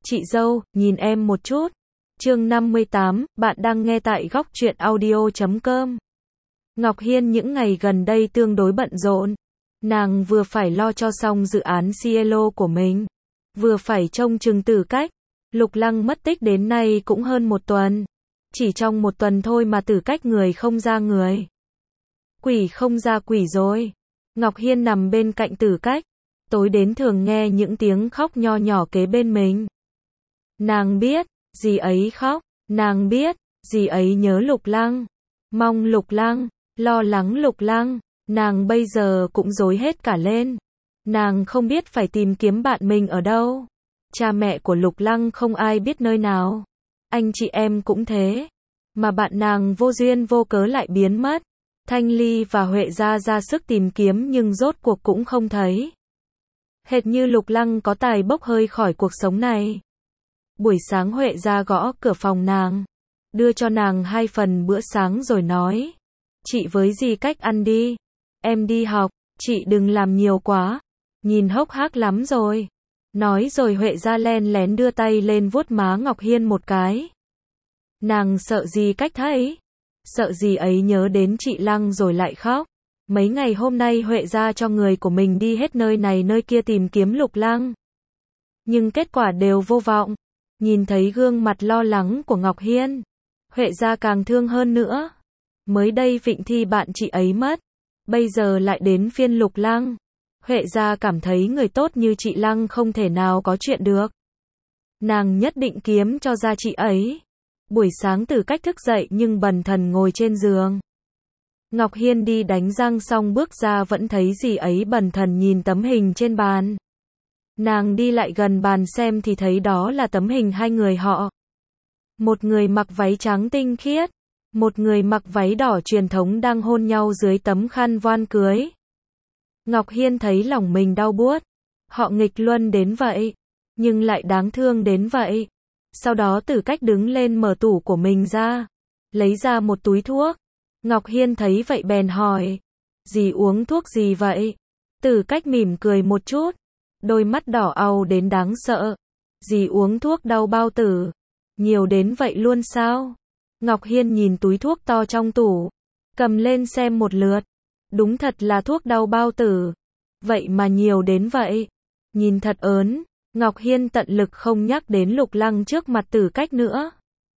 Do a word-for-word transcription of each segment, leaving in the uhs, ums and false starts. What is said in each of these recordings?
Chị dâu, nhìn em một chút. Chương năm mươi tám, bạn đang nghe tại góc truyện audio chấm com. Ngọc Hiên những ngày gần đây tương đối bận rộn. Nàng vừa phải lo cho xong dự án Cielo của mình, vừa phải trông chừng Tử Cách. Lục Lăng mất tích đến nay cũng hơn một tuần. Chỉ trong một tuần thôi mà Tử Cách người không ra người, quỷ không ra quỷ rồi. Ngọc Hiên nằm bên cạnh Tử Cách, tối đến thường nghe những tiếng khóc nho nhỏ kế bên mình. Nàng biết, dì ấy khóc, nàng biết, dì ấy nhớ Lục Lăng, mong Lục Lăng, lo lắng Lục Lăng, nàng bây giờ cũng rối hết cả lên. Nàng không biết phải tìm kiếm bạn mình ở đâu. Cha mẹ của Lục Lăng không ai biết nơi nào. Anh chị em cũng thế. Mà bạn nàng vô duyên vô cớ lại biến mất. Thanh Ly và Huệ gia ra sức tìm kiếm nhưng rốt cuộc cũng không thấy. Hệt như Lục Lăng có tài bốc hơi khỏi cuộc sống này. Buổi sáng Huệ gia gõ cửa phòng nàng, đưa cho nàng hai phần bữa sáng rồi nói: chị với dì Cách ăn đi, em đi học, chị đừng làm nhiều quá, nhìn hốc hác lắm rồi. Nói rồi Huệ gia len lén đưa tay lên vuốt má Ngọc Hiên một cái. Nàng sợ dì Cách thấy, sợ dì ấy nhớ đến chị Lăng rồi lại khóc. Mấy ngày hôm nay Huệ gia cho người của mình đi hết nơi này nơi kia tìm kiếm Lục Lăng, nhưng kết quả đều vô vọng. Nhìn thấy gương mặt lo lắng của Ngọc Hiên, Huệ gia càng thương hơn nữa. Mới đây Vịnh Thi bạn chị ấy mất, bây giờ lại đến phiên Lục Lăng. Huệ gia cảm thấy người tốt như chị Lăng không thể nào có chuyện được. Nàng nhất định kiếm cho ra chị ấy. Buổi sáng Tử Cách thức dậy nhưng bần thần ngồi trên giường. Ngọc Hiên đi đánh răng xong bước ra vẫn thấy dì ấy bần thần nhìn tấm hình trên bàn. Nàng đi lại gần bàn xem thì thấy đó là tấm hình hai người họ. Một người mặc váy trắng tinh khiết, một người mặc váy đỏ truyền thống đang hôn nhau dưới tấm khăn voan cưới. Ngọc Hiên thấy lòng mình đau buốt. Họ nghịch luân đến vậy, nhưng lại đáng thương đến vậy. Sau đó Tử Cách đứng lên mở tủ của mình ra, lấy ra một túi thuốc. Ngọc Hiên thấy vậy bèn hỏi: dì uống thuốc gì vậy? Tử Cách mỉm cười một chút, đôi mắt đỏ au đến đáng sợ. Dì uống thuốc đau bao tử. Nhiều đến vậy luôn sao? Ngọc Hiên nhìn túi thuốc to trong tủ, cầm lên xem một lượt. Đúng thật là thuốc đau bao tử. Vậy mà nhiều đến vậy. Nhìn thật ớn. Ngọc Hiên tận lực không nhắc đến Lục Lăng trước mặt Tử Cách nữa.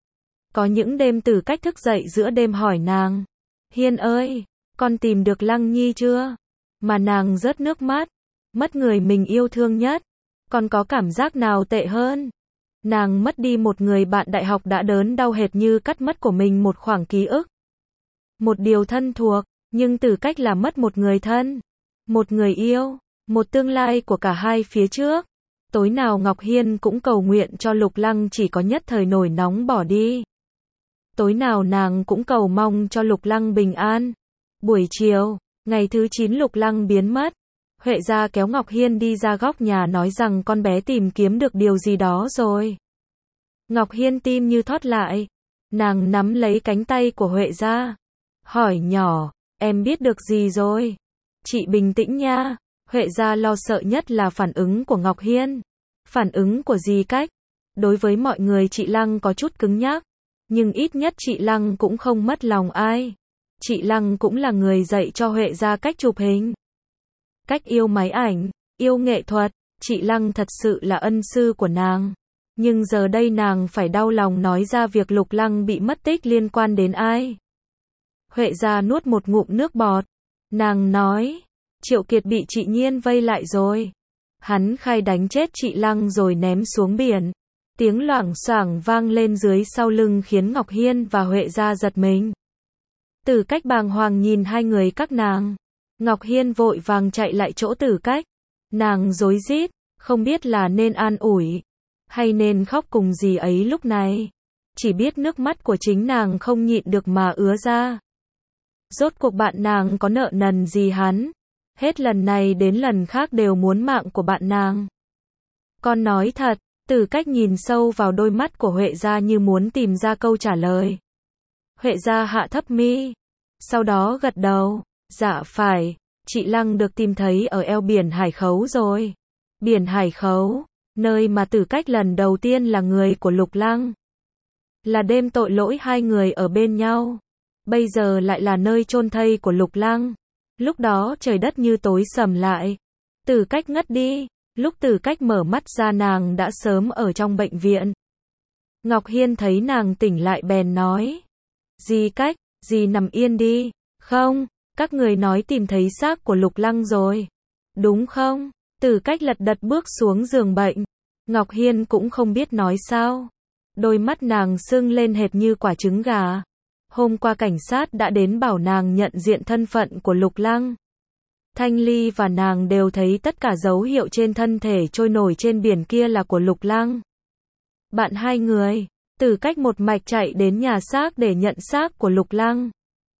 Có những đêm Tử Cách thức dậy giữa đêm hỏi nàng: Hiên ơi, con tìm được Lăng Nhi chưa? Mà nàng rớt nước mắt. Mất người mình yêu thương nhất, còn có cảm giác nào tệ hơn? Nàng mất đi một người bạn đại học đã đớn đau hệt như cắt mất của mình một khoảng ký ức, một điều thân thuộc. Nhưng Tử Cách là mất một người thân, một người yêu, một tương lai của cả hai phía trước. Tối nào Ngọc Hiên cũng cầu nguyện cho Lục Lăng chỉ có nhất thời nổi nóng bỏ đi. Tối nào nàng cũng cầu mong cho Lục Lăng bình an. Buổi chiều, ngày thứ chín Lục Lăng biến mất. Huệ gia kéo Ngọc Hiên đi ra góc nhà nói rằng con bé tìm kiếm được điều gì đó rồi. Ngọc Hiên tim như thót lại. Nàng nắm lấy cánh tay của Huệ gia, hỏi nhỏ: em biết được gì rồi? Chị bình tĩnh nha. Huệ gia lo sợ nhất là phản ứng của Ngọc Hiên, phản ứng của dì Cách. Đối với mọi người chị Lăng có chút cứng nhắc, nhưng ít nhất chị Lăng cũng không mất lòng ai. Chị Lăng cũng là người dạy cho Huệ gia cách chụp hình, cách yêu máy ảnh, yêu nghệ thuật. Chị Lăng thật sự là ân sư của nàng. Nhưng giờ đây nàng phải đau lòng nói ra việc Lục Lăng bị mất tích liên quan đến ai. Huệ gia nuốt một ngụm nước bọt. Nàng nói: Triệu Kiệt bị chị Nhiên vây lại rồi. Hắn khai đánh chết chị Lăng rồi ném xuống biển. Tiếng loảng xoảng vang lên dưới sau lưng khiến Ngọc Hiên và Huệ gia giật mình. Tử Cách bàng hoàng nhìn hai người các nàng. Ngọc Hiên vội vàng chạy lại chỗ Tử Cách. Nàng rối rít, không biết là nên an ủi hay nên khóc cùng dì ấy lúc này. Chỉ biết nước mắt của chính nàng không nhịn được mà ứa ra. Rốt cuộc bạn nàng có nợ nần gì hắn? Hết lần này đến lần khác đều muốn mạng của bạn nàng. Con nói thật. Tử Cách nhìn sâu vào đôi mắt của Huệ gia như muốn tìm ra câu trả lời. Huệ gia hạ thấp mi, sau đó gật đầu. Dạ phải, chị Lăng được tìm thấy ở eo biển Hải Khấu rồi. Biển Hải Khấu, nơi mà Tử Cách lần đầu tiên là người của Lục Lăng. Là đêm tội lỗi hai người ở bên nhau. Bây giờ lại là nơi chôn thây của Lục Lăng. Lúc đó trời đất như tối sầm lại. Tử Cách ngất đi. Lúc Tử Cách mở mắt ra nàng đã sớm ở trong bệnh viện. Ngọc Hiên thấy nàng tỉnh lại bèn nói. Dì Cách, dì nằm yên đi. Không, các người nói tìm thấy xác của Lục Lăng rồi. Đúng không? Tử Cách lật đật bước xuống giường bệnh. Ngọc Hiên cũng không biết nói sao. Đôi mắt nàng sưng lên hệt như quả trứng gà. Hôm qua cảnh sát đã đến bảo nàng nhận diện thân phận của Lục Lăng. Thanh Ly và nàng đều thấy tất cả dấu hiệu trên thân thể trôi nổi trên biển kia là của Lục Lăng. Bạn hai người, Tử Cách một mạch chạy đến nhà xác để nhận xác của Lục Lăng.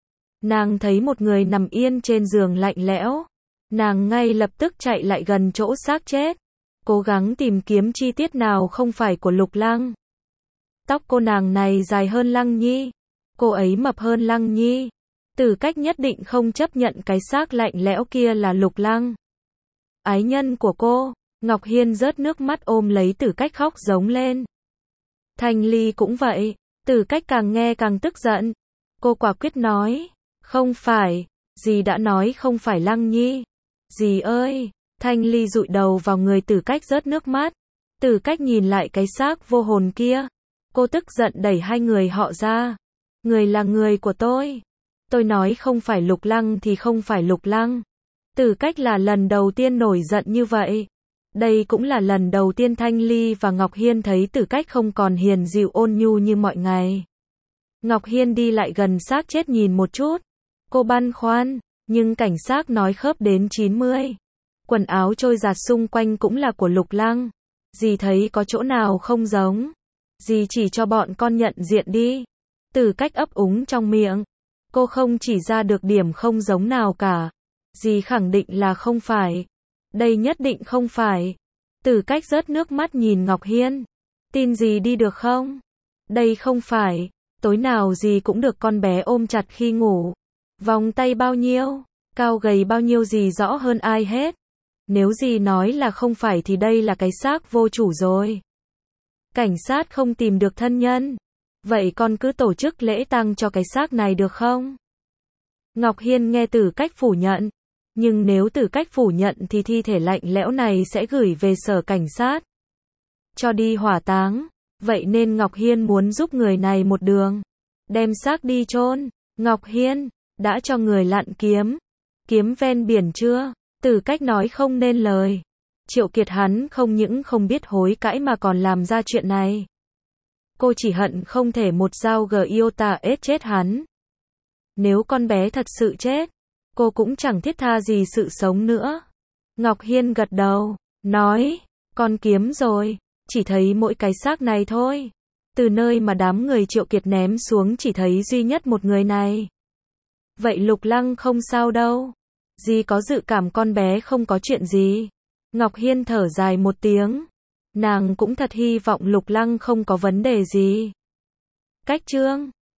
Nàng thấy một người nằm yên trên giường lạnh lẽo. Nàng ngay lập tức chạy lại gần chỗ xác chết. Cố gắng tìm kiếm chi tiết nào không phải của Lục Lăng. Tóc cô nàng này dài hơn Lăng Nhi. Cô ấy mập hơn Lăng Nhi. Tử Cách nhất định không chấp nhận cái xác lạnh lẽo kia là Lục Lăng. Ái nhân của cô. Ngọc Hiên rớt nước mắt ôm lấy Tử Cách khóc giống lên. Thanh Ly cũng vậy. Tử Cách càng nghe càng tức giận. Cô quả quyết nói. Không phải. Dì đã nói không phải Lăng Nhi. Dì ơi. Thanh Ly dụi đầu vào người Tử Cách rớt nước mắt. Tử Cách nhìn lại cái xác vô hồn kia. Cô tức giận đẩy hai người họ ra. Người là người của tôi. Tôi nói không phải Lục Lăng thì không phải Lục Lăng. Tử Cách là lần đầu tiên nổi giận như vậy. Đây cũng là lần đầu tiên Thanh Ly và Ngọc Hiên thấy Tử Cách không còn hiền dịu ôn nhu như mọi ngày. Ngọc Hiên đi lại gần xác chết nhìn một chút. Cô băn khoăn, nhưng cảnh sát nói khớp đến chín mươi. Quần áo trôi giạt xung quanh cũng là của Lục Lăng. Dì thấy có chỗ nào không giống. Dì chỉ cho bọn con nhận diện đi. Tử Cách ấp úng trong miệng. Cô không chỉ ra được điểm không giống nào cả. Dì khẳng định là không phải. Đây nhất định không phải. Tử Cách rớt nước mắt nhìn Ngọc Hiên. Tin dì đi được không? Đây không phải. Tối nào dì cũng được con bé ôm chặt khi ngủ. Vòng tay bao nhiêu, cao gầy bao nhiêu dì rõ hơn ai hết. Nếu dì nói là không phải thì đây là cái xác vô chủ rồi. Cảnh sát không tìm được thân nhân. Vậy con cứ tổ chức lễ tang cho cái xác này được không? Ngọc Hiên nghe Tử Cách phủ nhận. Nhưng nếu Tử Cách phủ nhận thì thi thể lạnh lẽo này sẽ gửi về sở cảnh sát. Cho đi hỏa táng. Vậy nên Ngọc Hiên muốn giúp người này một đường. Đem xác đi chôn. Ngọc Hiên, đã cho người lặn kiếm. Kiếm ven biển chưa? Tử Cách nói không nên lời. Triệu Kiệt hắn không những không biết hối cãi mà còn làm ra chuyện này. Cô chỉ hận không thể một dao Giota ết chết hắn. Nếu con bé thật sự chết, cô cũng chẳng thiết tha gì sự sống nữa. Ngọc Hiên gật đầu, nói, con kiếm rồi, chỉ thấy mỗi cái xác này thôi. Từ nơi mà đám người Triệu Kiệt ném xuống chỉ thấy duy nhất một người này. Vậy Lục Lăng không sao đâu. Dì có dự cảm con bé không có chuyện gì. Ngọc Hiên thở dài một tiếng. Nàng cũng thật hy vọng Lục Lăng không có vấn đề gì. Cách chương